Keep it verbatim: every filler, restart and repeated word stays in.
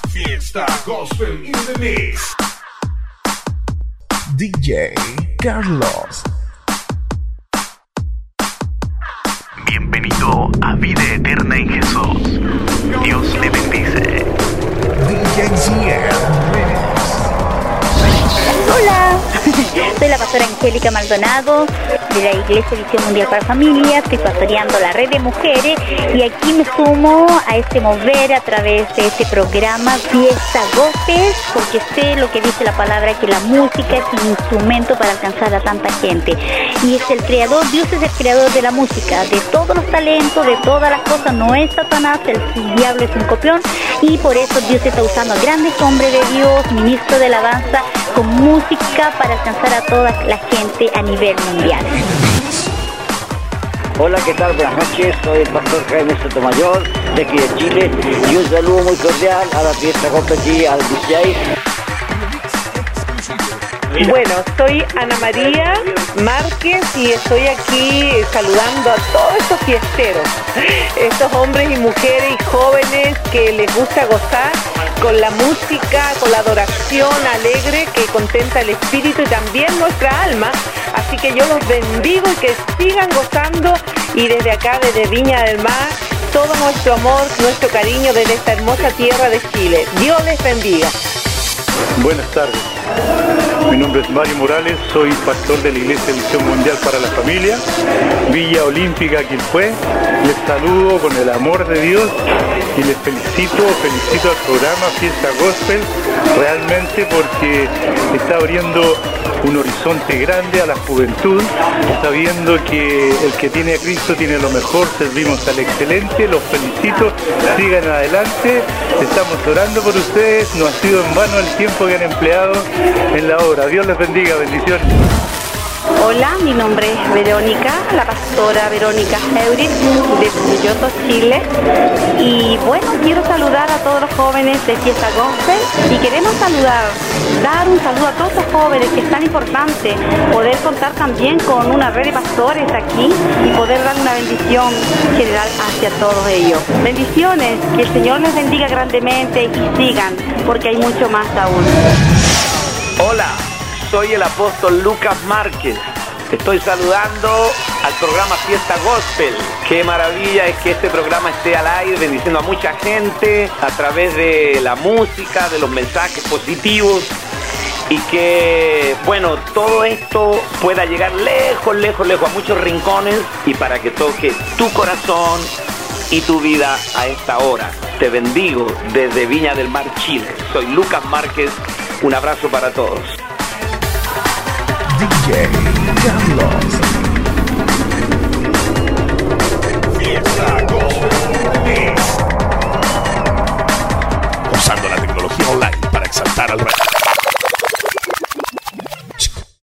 Fiesta Gospel in the Mix. D J Carlos. Bienvenido a Vida Eterna en Jesús. Dios le bendice. D J Zier. Hola, soy la pastora Angélica Maldonado de la Iglesia Visión Mundial para Familias. Estoy pastoreando la red de mujeres y aquí me sumo a este mover a través de este programa Fiesta Gospel, porque sé lo que dice la palabra, que la música es un instrumento para alcanzar a tanta gente y es el creador. Dios es el creador de la música, de todos los talentos, de todas las cosas. No es Satanás, el diablo es un copión, y por eso Dios está usando a grandes hombres de Dios, ministros de alabanza, con música para alcanzar a toda la gente a nivel mundial. Hola, ¿qué tal? Buenas noches, soy el pastor Jaime Sotomayor, de aquí de Chile, y un saludo muy cordial a la Fiesta Gospel y al D J. Bueno, soy Ana María Márquez y estoy aquí saludando a todos estos fiesteros, estos hombres y mujeres y jóvenes que les gusta gozar con la música, con la adoración alegre que contenta el espíritu y también nuestra alma. Así que yo los bendigo y que sigan gozando, y desde acá, desde Viña del Mar, todo nuestro amor, nuestro cariño desde esta hermosa tierra de Chile. Dios les bendiga. Buenas tardes, mi nombre es Mario Morales, soy pastor de la Iglesia Visión Mundial para la Familia, Villa Olímpica, Quilpué. Les saludo con el amor de Dios y les felicito, felicito al programa Fiesta Gospel, realmente, porque está abriendo un horizonte grande a la juventud, sabiendo que el que tiene a Cristo tiene lo mejor. Servimos al excelente, los felicito, sigan adelante, estamos orando por ustedes, no ha sido en vano el tiempo que han empleado en la obra. Dios les bendiga, bendiciones. Hola, mi nombre es Verónica, la pastora Verónica Heurich de Puyoto, Chile. Y bueno, quiero saludar a todos los jóvenes de Fiesta Gospel y queremos saludar, dar un saludo a todos los jóvenes, que es tan importante poder contar también con una red de pastores aquí y poder dar una bendición general hacia todos ellos. Bendiciones, que el Señor les bendiga grandemente y sigan, porque hay mucho más aún. Hola, soy el apóstol Lucas Márquez. Estoy saludando al programa Fiesta Gospel. Qué maravilla es que este programa esté al aire, bendiciendo a mucha gente a través de la música, de los mensajes positivos, y que, bueno, todo esto pueda llegar lejos, lejos, lejos, a muchos rincones, y para que toque tu corazón y tu vida a esta hora. Te bendigo desde Viña del Mar, Chile. Soy Lucas Márquez. Un abrazo para todos. D J Carlos. Fiesta Gospel Mix. Usando la tecnología online para exaltar al